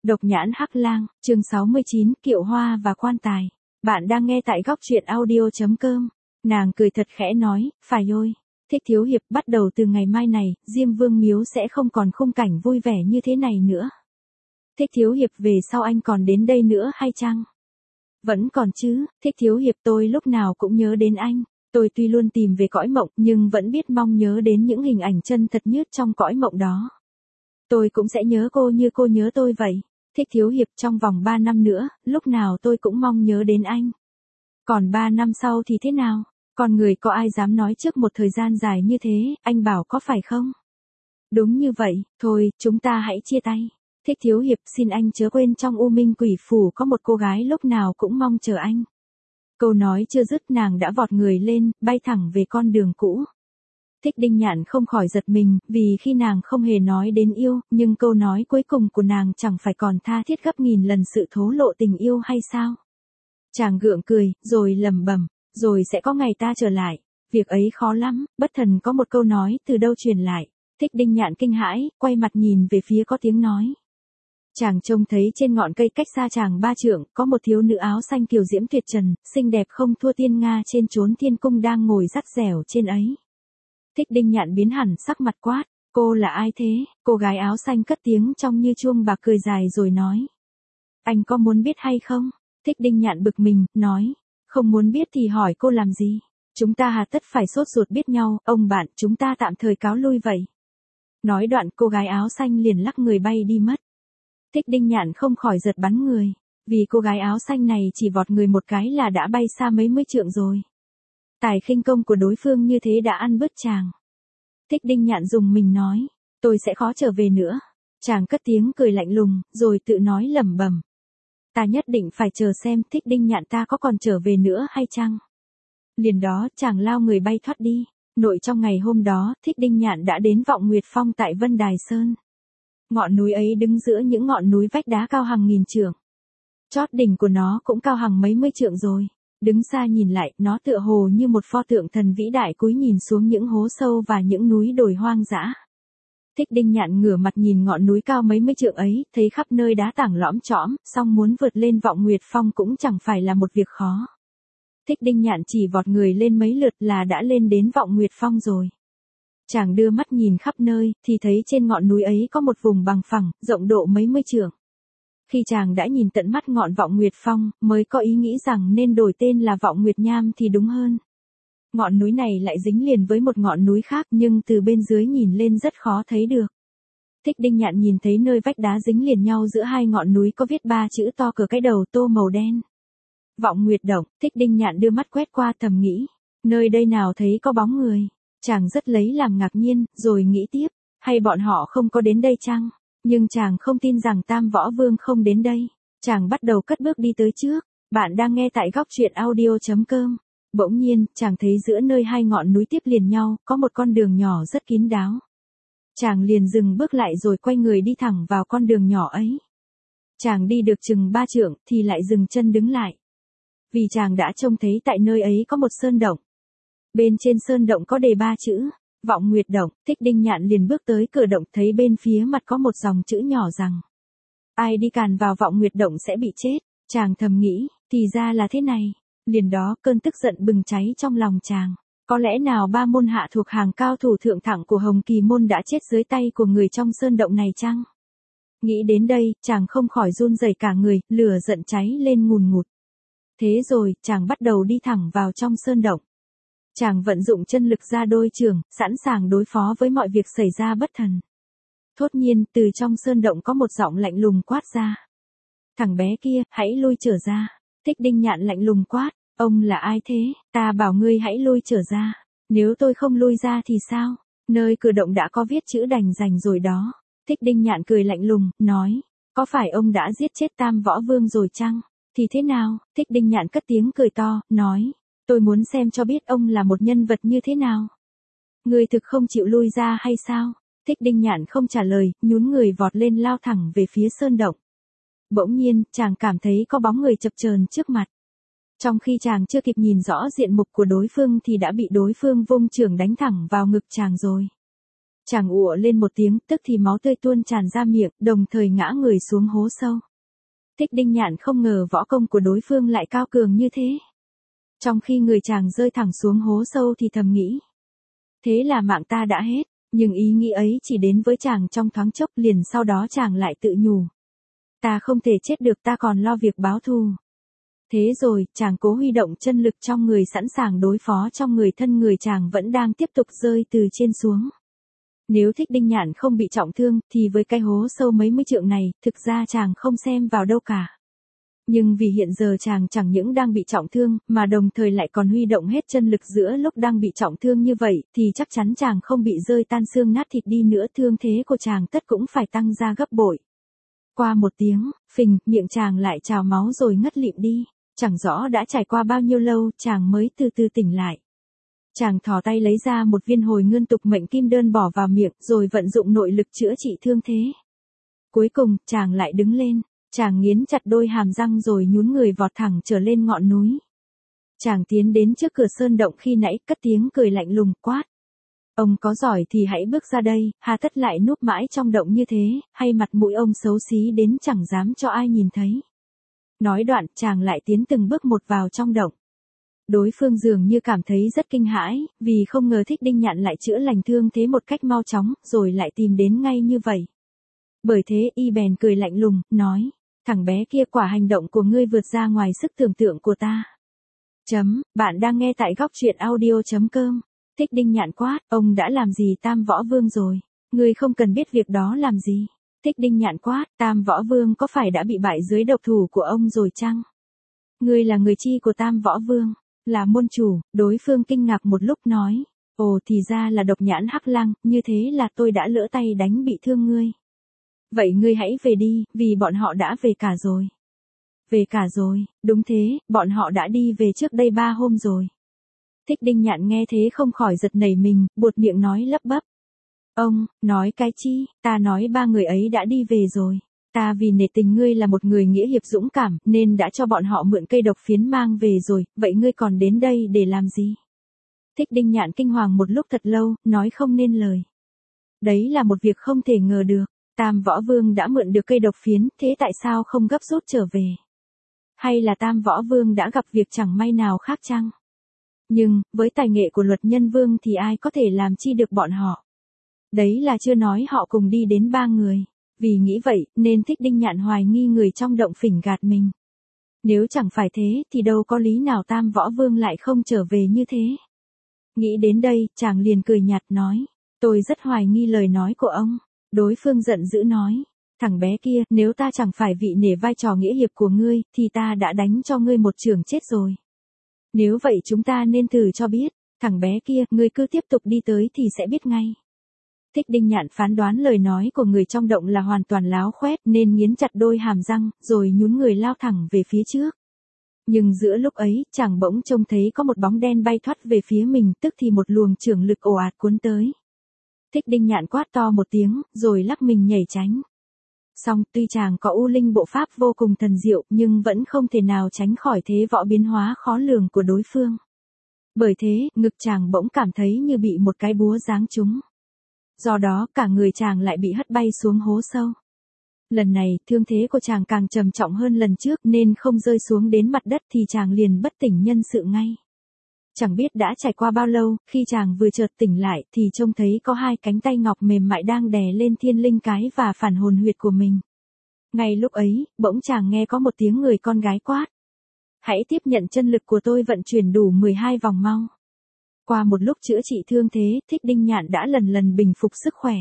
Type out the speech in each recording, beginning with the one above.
Độc nhãn hắc lang, chương 69, kiệu hoa và quan tài. Bạn đang nghe tại góc truyện audio.com. Nàng cười thật khẽ nói, phải ôi, Thích thiếu hiệp, bắt đầu từ ngày mai này, Diêm Vương miếu sẽ không còn khung cảnh vui vẻ như thế này nữa. Thích thiếu hiệp, về sau anh còn đến đây nữa hay chăng? Vẫn còn chứ, Thích thiếu hiệp, tôi lúc nào cũng nhớ đến anh. Tôi tuy luôn tìm về cõi mộng nhưng vẫn biết mong nhớ đến những hình ảnh chân thật nhất trong cõi mộng đó. Tôi cũng sẽ nhớ cô như cô nhớ tôi vậy. Thích thiếu hiệp, trong vòng 3 năm nữa, lúc nào tôi cũng mong nhớ đến anh. Còn 3 năm sau thì thế nào? Con người có ai dám nói trước một thời gian dài như thế, anh bảo có phải không? Đúng như vậy, thôi, chúng ta hãy chia tay. Thích thiếu hiệp, xin anh chớ quên trong U Minh Quỷ Phủ có một cô gái lúc nào cũng mong chờ anh. Câu nói chưa dứt nàng đã vọt người lên, bay thẳng về con đường cũ. Thích Đinh Nhạn không khỏi giật mình, vì khi nàng không hề nói đến yêu, nhưng câu nói cuối cùng của nàng chẳng phải còn tha thiết gấp nghìn lần sự thố lộ tình yêu hay sao? Chàng gượng cười, rồi lẩm bẩm, rồi sẽ có ngày ta trở lại, việc ấy khó lắm, bất thần có một câu nói từ đâu truyền lại. Thích Đinh Nhạn kinh hãi, quay mặt nhìn về phía có tiếng nói. Chàng trông thấy trên ngọn cây cách xa chàng 3 trượng, có một thiếu nữ áo xanh kiều diễm tuyệt trần, xinh đẹp không thua tiên Nga trên chốn thiên cung đang ngồi dắt dẻo trên ấy. Thích Đinh Nhạn biến hẳn sắc mặt quát, cô là ai thế? Cô gái áo xanh cất tiếng trong như chuông bạc cười dài rồi nói. Anh có muốn biết hay không? Thích Đinh Nhạn bực mình, nói, không muốn biết thì hỏi cô làm gì? Chúng ta hà tất phải sốt ruột biết nhau, ông bạn, chúng ta tạm thời cáo lui vậy. Nói đoạn cô gái áo xanh liền lắc người bay đi mất. Thích Đinh Nhạn không khỏi giật bắn người, vì cô gái áo xanh này chỉ vọt người một cái là đã bay xa mấy mươi trượng rồi. Tài khinh công của đối phương như thế đã ăn bớt chàng. Thích Đinh Nhạn dùng mình nói, tôi sẽ khó trở về nữa. Chàng cất tiếng cười lạnh lùng, rồi tự nói lẩm bẩm. Ta nhất định phải chờ xem Thích Đinh Nhạn ta có còn trở về nữa hay chăng. Liền đó chàng lao người bay thoát đi. Nội trong ngày hôm đó, Thích Đinh Nhạn đã đến Vọng Nguyệt Phong tại Vân Đài Sơn. Ngọn núi ấy đứng giữa những ngọn núi vách đá cao hàng nghìn trượng. Chót đỉnh của nó cũng cao hàng mấy mươi trượng rồi. Đứng xa nhìn lại, nó tựa hồ như một pho tượng thần vĩ đại cúi nhìn xuống những hố sâu và những núi đồi hoang dã. Thích Đinh Nhạn ngửa mặt nhìn ngọn núi cao mấy mươi trượng ấy, thấy khắp nơi đá tảng lõm chõm, song muốn vượt lên Vọng Nguyệt Phong cũng chẳng phải là một việc khó. Thích Đinh Nhạn chỉ vọt người lên mấy lượt là đã lên đến Vọng Nguyệt Phong rồi. Chàng đưa mắt nhìn khắp nơi, thì thấy trên ngọn núi ấy có một vùng bằng phẳng, rộng độ mấy mươi trượng. Khi chàng đã nhìn tận mắt ngọn Vọng Nguyệt Phong, mới có ý nghĩ rằng nên đổi tên là Vọng Nguyệt Nham thì đúng hơn. Ngọn núi này lại dính liền với một ngọn núi khác nhưng từ bên dưới nhìn lên rất khó thấy được. Thích Đinh Nhạn nhìn thấy nơi vách đá dính liền nhau giữa hai ngọn núi có viết 3 chữ to cỡ cái đầu tô màu đen. Vọng Nguyệt Động. Thích Đinh Nhạn đưa mắt quét qua thầm nghĩ, nơi đây nào thấy có bóng người. Chàng rất lấy làm ngạc nhiên, rồi nghĩ tiếp, hay bọn họ không có đến đây chăng? Nhưng chàng không tin rằng Tam Võ Vương không đến đây. Chàng bắt đầu cất bước đi tới trước. Bạn đang nghe tại góc truyện audio.com. Bỗng nhiên, chàng thấy giữa nơi hai ngọn núi tiếp liền nhau, có một con đường nhỏ rất kín đáo. Chàng liền dừng bước lại rồi quay người đi thẳng vào con đường nhỏ ấy. Chàng đi được chừng 3 trượng, thì lại dừng chân đứng lại. Vì chàng đã trông thấy tại nơi ấy có một sơn động. Bên trên sơn động có đề 3 chữ, Vọng Nguyệt Động. Thích Đinh Nhạn liền bước tới cửa động, thấy bên phía mặt có một dòng chữ nhỏ rằng, ai đi càn vào Vọng Nguyệt Động sẽ bị chết. Chàng thầm nghĩ, thì ra là thế này. Liền đó cơn tức giận bừng cháy trong lòng chàng. Có lẽ nào 3 môn hạ thuộc hàng cao thủ thượng thẳng của Hồng Kỳ môn đã chết dưới tay của người trong sơn động này chăng? Nghĩ đến đây, chàng không khỏi run rẩy cả người, lửa giận cháy lên ngùn ngụt. Thế rồi, chàng bắt đầu đi thẳng vào trong sơn động. Chàng vận dụng chân lực ra đôi trường, sẵn sàng đối phó với mọi việc xảy ra bất thần. Thốt nhiên, từ trong sơn động có một giọng lạnh lùng quát ra. Thằng bé kia, hãy lui trở ra. Thích Đinh Nhạn lạnh lùng quát, ông là ai thế? Ta bảo ngươi hãy lui trở ra. Nếu tôi không lui ra thì sao? Nơi cửa động đã có viết chữ đành dành rồi đó. Thích Đinh Nhạn cười lạnh lùng, nói, có phải ông đã giết chết Tam Võ Vương rồi chăng? Thì thế nào? Thích Đinh Nhạn cất tiếng cười to, nói, tôi muốn xem cho biết ông là một nhân vật như thế nào. Ngươi thực không chịu lui ra hay sao? Thích Đinh Nhạn không trả lời, nhún người vọt lên lao thẳng về phía sơn động. Bỗng nhiên, chàng cảm thấy có bóng người chập chờn trước mặt. Trong khi chàng chưa kịp nhìn rõ diện mục của đối phương thì đã bị đối phương vung chưởng đánh thẳng vào ngực chàng rồi. Chàng ụa lên một tiếng, tức thì máu tươi tuôn tràn ra miệng, đồng thời ngã người xuống hố sâu. Thích Đinh Nhạn không ngờ võ công của đối phương lại cao cường như thế. Trong khi người chàng rơi thẳng xuống hố sâu thì thầm nghĩ. Thế là mạng ta đã hết, nhưng ý nghĩ ấy chỉ đến với chàng trong thoáng chốc, liền sau đó chàng lại tự nhủ. Ta không thể chết được, ta còn lo việc báo thù. Thế rồi, chàng cố huy động chân lực trong người sẵn sàng đối phó, trong người thân người chàng vẫn đang tiếp tục rơi từ trên xuống. Nếu Thích Đinh Nhạn không bị trọng thương, thì với cái hố sâu mấy mươi trượng này, thực ra chàng không xem vào đâu cả. Nhưng vì hiện giờ chàng chẳng những đang bị trọng thương, mà đồng thời lại còn huy động hết chân lực giữa lúc đang bị trọng thương như vậy, thì chắc chắn chàng không bị rơi tan xương nát thịt đi nữa, thương thế của chàng tất cũng phải tăng ra gấp bội. Qua một tiếng, phình, miệng chàng lại trào máu rồi ngất lịm đi. Chẳng rõ đã trải qua bao nhiêu lâu, chàng mới từ từ tỉnh lại. Chàng thò tay lấy ra một viên hồi ngân tục mệnh kim đơn bỏ vào miệng, rồi vận dụng nội lực chữa trị thương thế. Cuối cùng, chàng lại đứng lên, chàng nghiến chặt đôi hàm răng rồi nhún người vọt thẳng trở lên ngọn núi. Chàng tiến đến trước cửa sơn động khi nãy, cất tiếng cười lạnh lùng quát. Ông có giỏi thì hãy bước ra đây, hà tất lại núp mãi trong động như thế, hay mặt mũi ông xấu xí đến chẳng dám cho ai nhìn thấy. Nói đoạn, chàng lại tiến từng bước một vào trong động. Đối phương dường như cảm thấy rất kinh hãi, vì không ngờ Thích Đinh Nhạn lại chữa lành thương thế một cách mau chóng, rồi lại tìm đến ngay như vậy. Bởi thế y bèn cười lạnh lùng, nói, thằng bé kia, quả hành động của ngươi vượt ra ngoài sức tưởng tượng của ta. Bạn đang nghe tại góc truyện audio.com. Thích Đinh Nhạn quát, ông đã làm gì Tam Võ Vương rồi? Ngươi không cần biết việc đó làm gì. Thích Đinh Nhạn quát, Tam Võ Vương có phải đã bị bại dưới độc thủ của ông rồi chăng? Ngươi là người chi của Tam Võ Vương? Là môn chủ. Đối phương kinh ngạc một lúc nói, ồ thì ra là Độc Nhãn Hắc Lang, như thế là tôi đã lỡ tay đánh bị thương ngươi. Vậy ngươi hãy về đi, vì bọn họ đã về cả rồi. Về cả rồi, đúng thế, bọn họ đã đi về trước đây 3 hôm rồi. Thích Đinh Nhạn nghe thế không khỏi giật nảy mình, buột miệng nói lắp bắp. Ông, nói cái chi, ta nói 3 người ấy đã đi về rồi. Ta vì nể tình ngươi là một người nghĩa hiệp dũng cảm, nên đã cho bọn họ mượn cây độc phiến mang về rồi, vậy ngươi còn đến đây để làm gì? Thích Đinh Nhạn kinh hoàng một lúc thật lâu, nói không nên lời. Đấy là một việc không thể ngờ được, Tam Võ Vương đã mượn được cây độc phiến, thế tại sao không gấp rút trở về? Hay là Tam Võ Vương đã gặp việc chẳng may nào khác chăng? Nhưng, với tài nghệ của Luật Nhân Vương thì ai có thể làm chi được bọn họ? Đấy là chưa nói họ cùng đi đến 3 người. Vì nghĩ vậy, nên Thích Đinh Nhạn hoài nghi người trong động phỉnh gạt mình. Nếu chẳng phải thế, thì đâu có lý nào Tam Võ Vương lại không trở về như thế. Nghĩ đến đây, chàng liền cười nhạt nói, tôi rất hoài nghi lời nói của ông. Đối phương giận dữ nói, thằng bé kia, nếu ta chẳng phải vị nể vai trò nghĩa hiệp của ngươi, thì ta đã đánh cho ngươi một chưởng chết rồi. Nếu vậy chúng ta nên thử cho biết, thằng bé kia, ngươi cứ tiếp tục đi tới thì sẽ biết ngay. Thích Đinh Nhạn phán đoán lời nói của người trong động là hoàn toàn láo khoét nên nghiến chặt đôi hàm răng, rồi nhún người lao thẳng về phía trước. Nhưng giữa lúc ấy, chàng bỗng trông thấy có một bóng đen bay thoát về phía mình, tức thì một luồng chưởng lực ồ ạt cuốn tới. Thích Đinh Nhạn quát to một tiếng, rồi lắc mình nhảy tránh. Song tuy chàng có U Linh bộ pháp vô cùng thần diệu, nhưng vẫn không thể nào tránh khỏi thế võ biến hóa khó lường của đối phương. Bởi thế, ngực chàng bỗng cảm thấy như bị một cái búa giáng trúng. Do đó, cả người chàng lại bị hất bay xuống hố sâu. Lần này, thương thế của chàng càng trầm trọng hơn lần trước nên không rơi xuống đến mặt đất thì chàng liền bất tỉnh nhân sự ngay. Chẳng biết đã trải qua bao lâu, khi chàng vừa chợt tỉnh lại thì trông thấy có 2 cánh tay ngọc mềm mại đang đè lên thiên linh cái và phản hồn huyệt của mình. Ngay lúc ấy, bỗng chàng nghe có một tiếng người con gái quát. Hãy tiếp nhận chân lực của tôi vận chuyển đủ 12 vòng mau. Qua một lúc chữa trị thương thế, Thích Đinh Nhạn đã lần lần bình phục sức khỏe.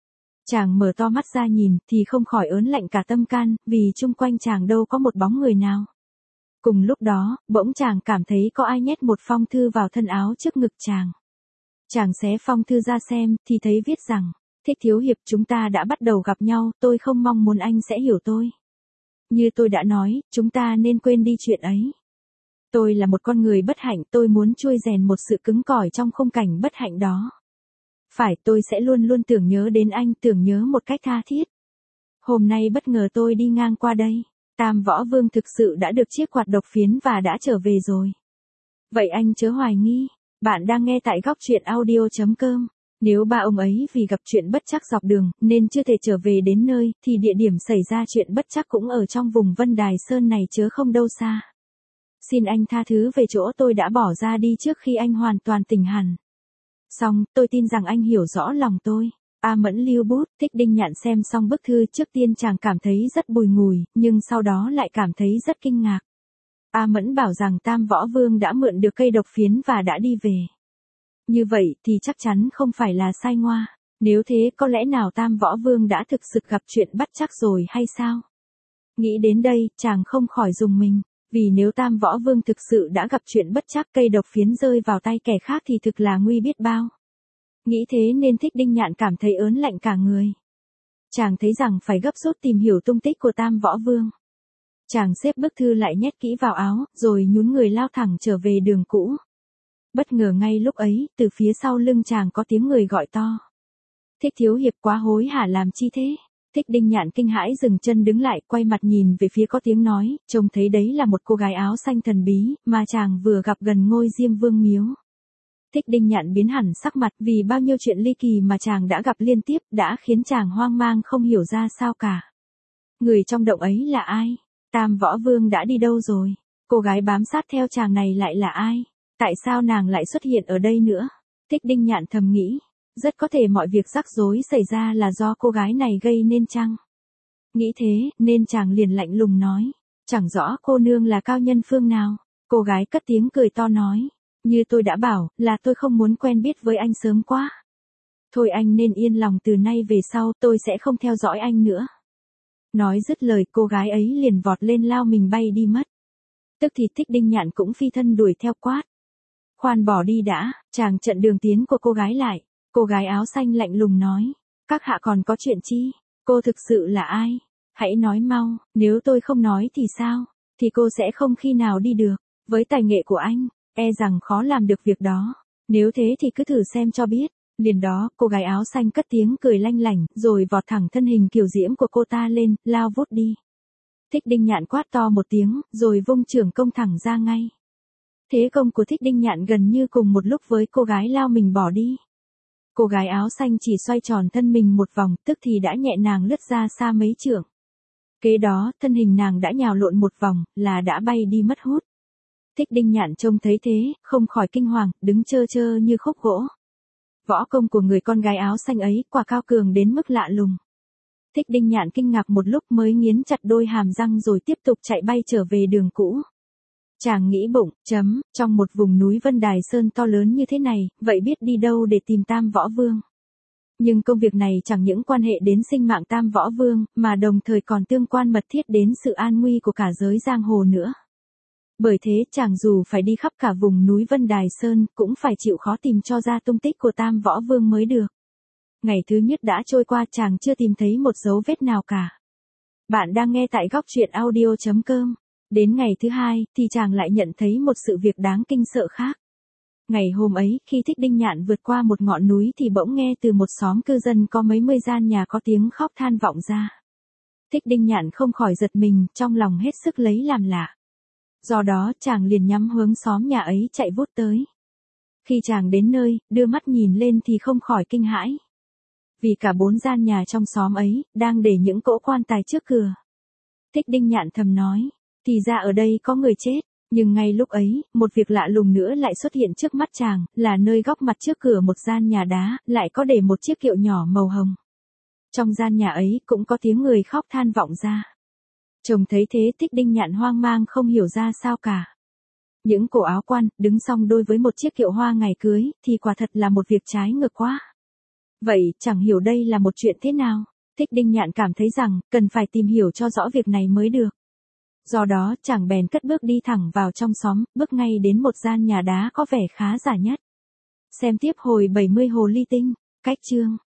Chàng mở to mắt ra nhìn, thì không khỏi ớn lạnh cả tâm can, vì chung quanh chàng đâu có một bóng người nào. Cùng lúc đó, bỗng chàng cảm thấy có ai nhét một phong thư vào thân áo trước ngực chàng. Chàng xé phong thư ra xem, thì thấy viết rằng, Thích thiếu hiệp, chúng ta đã bắt đầu gặp nhau, tôi không mong muốn anh sẽ hiểu tôi. Như tôi đã nói, chúng ta nên quên đi chuyện ấy. Tôi là một con người bất hạnh, tôi muốn trui rèn một sự cứng cỏi trong khung cảnh bất hạnh đó. Phải, tôi sẽ luôn luôn tưởng nhớ đến anh, tưởng nhớ một cách tha thiết. Hôm nay bất ngờ tôi đi ngang qua đây, Tam Võ Vương thực sự đã được chiếc quạt độc phiến và đã trở về rồi. Vậy anh chớ hoài nghi, bạn đang nghe tại góc truyện audio.com. Nếu ba ông ấy vì gặp chuyện bất trắc dọc đường nên chưa thể trở về đến nơi, thì địa điểm xảy ra chuyện bất trắc cũng ở trong vùng Vân Đài Sơn này chớ không đâu xa. Xin anh tha thứ về chỗ tôi đã bỏ ra đi trước khi anh hoàn toàn tỉnh hẳn. Xong, tôi tin rằng anh hiểu rõ lòng tôi. A Mẫn lưu bút. Thích Đinh Nhạn xem xong bức thư trước tiên chàng cảm thấy rất bùi ngùi, nhưng sau đó lại cảm thấy rất kinh ngạc. A Mẫn bảo rằng Tam Võ Vương đã mượn được cây độc phiến và đã đi về. Như vậy thì chắc chắn không phải là sai ngoa. Nếu thế có lẽ nào Tam Võ Vương đã thực sự gặp chuyện bất trắc rồi hay sao? Nghĩ đến đây, chàng không khỏi rùng mình. Vì nếu Tam Võ Vương thực sự đã gặp chuyện bất trắc, cây độc phiến rơi vào tay kẻ khác thì thực là nguy biết bao. Nghĩ thế nên Thích Đinh Nhạn cảm thấy ớn lạnh cả người. Chàng thấy rằng phải gấp rút tìm hiểu tung tích của Tam Võ Vương. Chàng xếp bức thư lại nhét kỹ vào áo, rồi nhún người lao thẳng trở về đường cũ. Bất ngờ ngay lúc ấy, từ phía sau lưng chàng có tiếng người gọi to. Thích thiếu hiệp quá hối hả làm chi thế? Thích Đinh Nhạn kinh hãi dừng chân đứng lại, quay mặt nhìn về phía có tiếng nói, trông thấy đấy là một cô gái áo xanh thần bí, mà chàng vừa gặp gần ngôi Diêm Vương miếu. Thích Đinh Nhạn biến hẳn sắc mặt vì bao nhiêu chuyện ly kỳ mà chàng đã gặp liên tiếp đã khiến chàng hoang mang không hiểu ra sao cả. Người trong động ấy là ai? Tam Võ Vương đã đi đâu rồi? Cô gái bám sát theo chàng này lại là ai? Tại sao nàng lại xuất hiện ở đây nữa? Thích Đinh Nhạn thầm nghĩ. Rất có thể mọi việc rắc rối xảy ra là do cô gái này gây nên chăng? Nghĩ thế, nên chàng liền lạnh lùng nói. Chẳng rõ cô nương là cao nhân phương nào. Cô gái cất tiếng cười to nói. Như tôi đã bảo, là tôi không muốn quen biết với anh sớm quá. Thôi anh nên yên lòng, từ nay về sau tôi sẽ không theo dõi anh nữa. Nói dứt lời, cô gái ấy liền vọt lên lao mình bay đi mất. Tức thì Thích Đinh Nhạn cũng phi thân đuổi theo quát. Khoan bỏ đi đã, chàng chặn đường tiến của cô gái lại. Cô gái áo xanh lạnh lùng nói. Các hạ còn có chuyện chi? Cô thực sự là ai? Hãy nói mau, nếu tôi không nói thì sao? Thì cô sẽ không khi nào đi được. Với tài nghệ của anh, e rằng khó làm được việc đó. Nếu thế thì cứ thử xem cho biết. Liền đó, cô gái áo xanh cất tiếng cười lanh lảnh, rồi vọt thẳng thân hình kiều diễm của cô ta lên, lao vút đi. Thích Đinh Nhạn quát to một tiếng, rồi vung chưởng công thẳng ra ngay. Thế công của Thích Đinh Nhạn gần như cùng một lúc với cô gái lao mình bỏ đi. Cô gái áo xanh chỉ xoay tròn thân mình một vòng, tức thì đã nhẹ nàng lướt ra xa mấy trượng. Kế đó, thân hình nàng đã nhào lộn một vòng, là đã bay đi mất hút. Thích Đinh Nhạn trông thấy thế, không khỏi kinh hoàng, đứng trơ trơ như khúc gỗ. Võ công của người con gái áo xanh ấy quả cao cường đến mức lạ lùng. Thích Đinh Nhạn kinh ngạc một lúc mới nghiến chặt đôi hàm răng rồi tiếp tục chạy bay trở về đường cũ. Chàng nghĩ bụng, trong một vùng núi Vân Đài Sơn to lớn như thế này, vậy biết đi đâu để tìm Tam Võ Vương. Nhưng công việc này chẳng những quan hệ đến sinh mạng Tam Võ Vương, mà đồng thời còn tương quan mật thiết đến sự an nguy của cả giới giang hồ nữa. Bởi thế chàng dù phải đi khắp cả vùng núi Vân Đài Sơn, cũng phải chịu khó tìm cho ra tung tích của Tam Võ Vương mới được. Ngày thứ nhất đã trôi qua, chàng chưa tìm thấy một dấu vết nào cả. Bạn đang nghe tại góc truyện audio.com. Đến ngày thứ hai, thì chàng lại nhận thấy một sự việc đáng kinh sợ khác. Ngày hôm ấy, khi Thích Đinh Nhạn vượt qua một ngọn núi thì bỗng nghe từ một xóm cư dân có mấy mươi gian nhà có tiếng khóc than vọng ra. Thích Đinh Nhạn không khỏi giật mình, trong lòng hết sức lấy làm lạ. Do đó, chàng liền nhắm hướng xóm nhà ấy chạy vút tới. Khi chàng đến nơi, đưa mắt nhìn lên thì không khỏi kinh hãi. Vì cả 4 gian nhà trong xóm ấy, đang để những cỗ quan tài trước cửa. Thích Đinh Nhạn thầm nói, thì ra ở đây có người chết. Nhưng ngay lúc ấy, một việc lạ lùng nữa lại xuất hiện trước mắt chàng, là nơi góc mặt trước cửa một gian nhà đá, lại có để một chiếc kiệu nhỏ màu hồng. Trong gian nhà ấy cũng có tiếng người khóc than vọng ra. Trông thấy thế, Thích Đinh Nhạn hoang mang không hiểu ra sao cả. Những cổ áo quan, đứng song đôi với một chiếc kiệu hoa ngày cưới, thì quả thật là một việc trái ngược quá. Vậy, chẳng hiểu đây là một chuyện thế nào? Thích Đinh Nhạn cảm thấy rằng, cần phải tìm hiểu cho rõ việc này mới được. Do đó, chàng bèn cất bước đi thẳng vào trong xóm, bước ngay đến một gian nhà đá có vẻ khá giả nhất. Xem tiếp hồi 70 hồ ly tinh, cách chương.